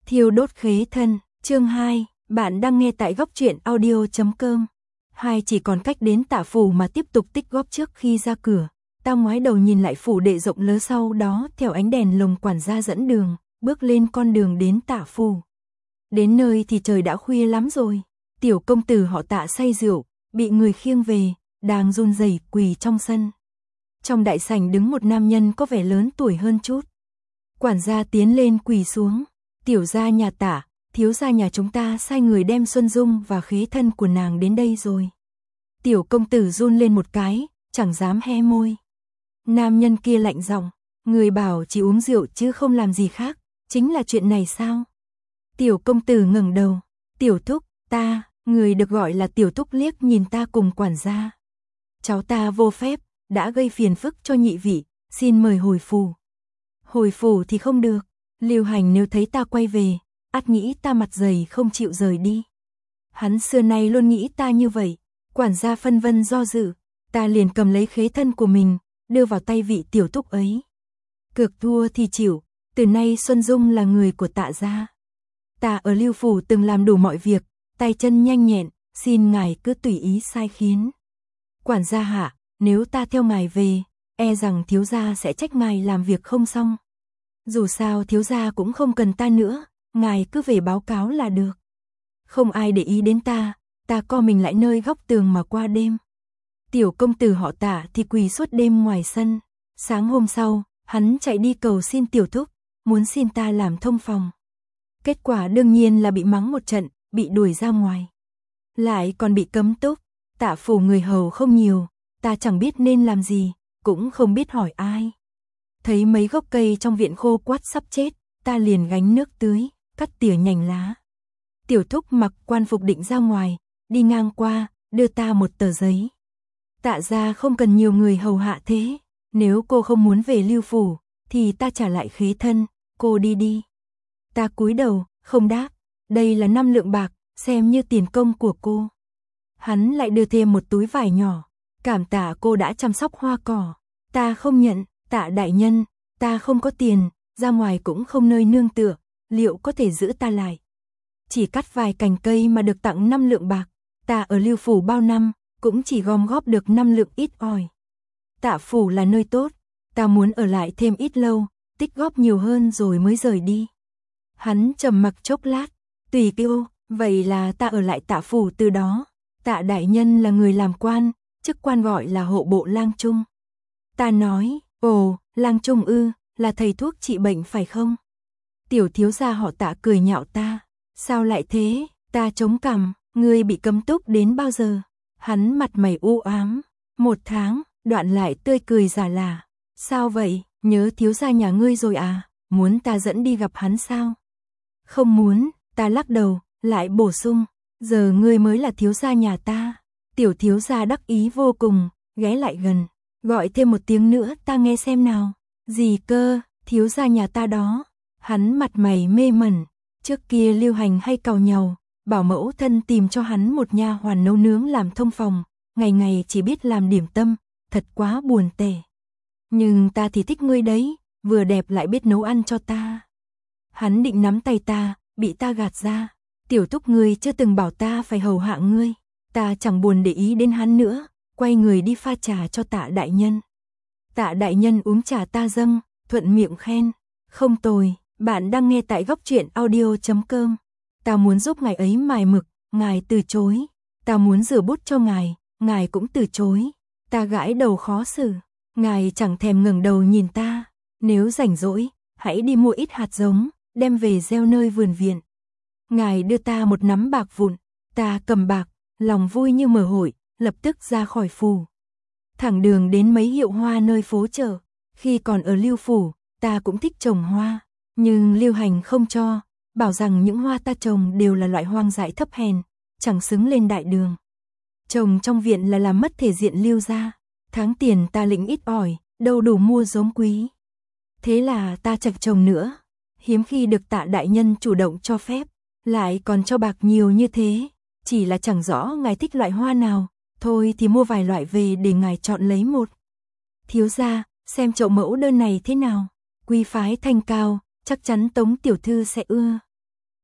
Thiêu đốt khế thân, chương 2, bạn đang nghe tại góc truyện audio.com. Hai chỉ còn cách đến Tạ Phủ mà tiếp tục tích góp trước khi ra cửa. Ta ngoái đầu nhìn lại phủ đệ rộng lớn, sau đó theo ánh đèn lồng quản gia dẫn đường, bước lên con đường đến Tạ Phủ. Đến nơi thì trời đã khuya lắm rồi. Tiểu công tử họ Tạ say rượu, bị người khiêng về, đang run rẩy quỳ trong sân. Trong đại sảnh đứng một nam nhân có vẻ lớn tuổi hơn chút. Quản gia tiến lên quỳ xuống. Tiểu gia nhà Tạ, thiếu gia nhà chúng ta sai người đem Xuân Dung và khế thân của nàng đến đây rồi. Tiểu công tử run lên một cái, chẳng dám hé môi. Nam nhân kia lạnh giọng, người bảo chỉ uống rượu chứ không làm gì khác, chính là chuyện này sao? Tiểu công tử ngẩng đầu, tiểu thúc, ta, người được gọi là tiểu thúc liếc nhìn ta cùng quản gia. Cháu ta vô phép, đã gây phiền phức cho nhị vị, xin mời hồi phủ. Hồi phủ thì không được. Lưu Hành nếu thấy ta quay về, ắt nghĩ ta mặt dày không chịu rời đi. Hắn xưa nay luôn nghĩ ta như vậy. Quản gia phân vân do dự, ta liền cầm lấy khế thân của mình, đưa vào tay vị tiểu thúc ấy. Cược thua thì chịu, từ nay Xuân Dung là người của Tạ gia. Ta ở Lưu phủ từng làm đủ mọi việc, tay chân nhanh nhẹn, xin ngài cứ tùy ý sai khiến. Quản gia hạ, nếu ta theo ngài về, e rằng thiếu gia sẽ trách ngài làm việc không xong. Dù sao thiếu gia cũng không cần ta nữa, ngài cứ về báo cáo là được. Không ai để ý đến ta co mình lại nơi góc tường mà qua đêm. Tiểu công tử họ Tạ thì quỳ suốt đêm ngoài sân. Sáng hôm sau, hắn chạy đi cầu xin tiểu thúc, muốn xin ta làm thông phòng. Kết quả đương nhiên là bị mắng một trận, bị đuổi ra ngoài. Lại còn bị cấm túc, Tạ phủ người hầu không nhiều, ta chẳng biết nên làm gì, cũng không biết hỏi ai. Thấy mấy gốc cây trong viện khô quắt sắp chết, ta liền gánh nước tưới, cắt tỉa nhành lá. Tiểu thúc mặc quan phục định ra ngoài, đi ngang qua, đưa ta một tờ giấy. Tạ gia không cần nhiều người hầu hạ thế, nếu cô không muốn về Lưu phủ, thì ta trả lại khế thân, cô đi đi. Ta cúi đầu, không đáp, đây là 5 lượng bạc, xem như tiền công của cô. Hắn lại đưa thêm một túi vải nhỏ, cảm tạ cô đã chăm sóc hoa cỏ. Ta không nhận. Tạ đại nhân, ta không có tiền, ra ngoài cũng không nơi nương tựa, liệu có thể giữ ta lại? Chỉ cắt vài cành cây mà được tặng 5 lượng bạc, ta ở Lưu phủ bao năm, cũng chỉ gom góp được 5 lượng ít ỏi. Tạ phủ là nơi tốt, ta muốn ở lại thêm ít lâu, tích góp nhiều hơn rồi mới rời đi. Hắn trầm mặc chốc lát, tùy kêu, vậy là ta ở lại Tạ phủ từ đó. Tạ đại nhân là người làm quan, chức quan gọi là hộ bộ lang trung. Ta nói, ồ, lang trung ư, là thầy thuốc trị bệnh phải không? Tiểu thiếu gia họ Tạ cười nhạo ta, sao lại thế? Ta chống cằm, ngươi bị cấm túc đến bao giờ? Hắn mặt mày u ám, 1 tháng, đoạn lại tươi cười giả lả. Sao vậy, nhớ thiếu gia nhà ngươi rồi à? Muốn ta dẫn đi gặp hắn sao? Không muốn, ta lắc đầu, lại bổ sung, giờ ngươi mới là thiếu gia nhà ta. Tiểu thiếu gia đắc ý vô cùng, ghé lại gần. Gọi thêm một tiếng nữa ta nghe xem nào. Gì cơ, thiếu gia nhà ta đó. Hắn mặt mày mê mẩn. Trước kia Lưu Hành hay càu nhàu, bảo mẫu thân tìm cho hắn một nha hoàn nấu nướng làm thông phòng. Ngày ngày chỉ biết làm điểm tâm, thật quá buồn tẻ. Nhưng ta thì thích ngươi đấy, vừa đẹp lại biết nấu ăn cho ta. Hắn định nắm tay ta, bị ta gạt ra. Tiểu thúc ngươi chưa từng bảo ta phải hầu hạ ngươi. Ta chẳng buồn để ý đến hắn nữa. Quay người đi pha trà cho Tạ đại nhân. Tạ đại nhân uống trà ta dâng, thuận miệng khen, không tồi. Bạn đang nghe tại góc truyện audio.com. Ta muốn giúp ngài ấy mài mực, ngài từ chối. Ta muốn rửa bút cho ngài cũng từ chối. Ta gãi đầu khó xử, ngài chẳng thèm ngẩng đầu nhìn ta. Nếu rảnh rỗi, hãy đi mua ít hạt giống, đem về gieo nơi vườn viện. Ngài đưa ta một nắm bạc vụn, ta cầm bạc, lòng vui như mở hội. Lập tức ra khỏi phủ. Thẳng đường đến mấy hiệu hoa nơi phố chợ. Khi còn ở Lưu phủ, ta cũng thích trồng hoa. Nhưng Lưu Hành không cho, bảo rằng những hoa ta trồng đều là loại hoang dại thấp hèn, chẳng xứng lên đại đường. Trồng trong viện là làm mất thể diện Lưu gia. Tháng tiền ta lĩnh ít ỏi, đâu đủ mua giống quý. Thế là ta chẳng trồng nữa. Hiếm khi được Tạ đại nhân chủ động cho phép, lại còn cho bạc nhiều như thế. Chỉ là chẳng rõ ngài thích loại hoa nào. Thôi thì mua vài loại về để ngài chọn lấy một. Thiếu gia, xem chậu mẫu đơn này thế nào? Quý phái thanh cao, chắc chắn Tống tiểu thư sẽ ưa.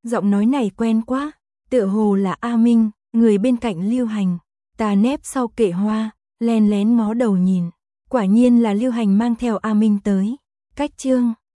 Giọng nói này quen quá, tựa hồ là A Minh, người bên cạnh Lưu Hành. Ta nép sau kệ hoa, len lén ngó đầu nhìn. Quả nhiên là Lưu Hành mang theo A Minh tới. Cách chương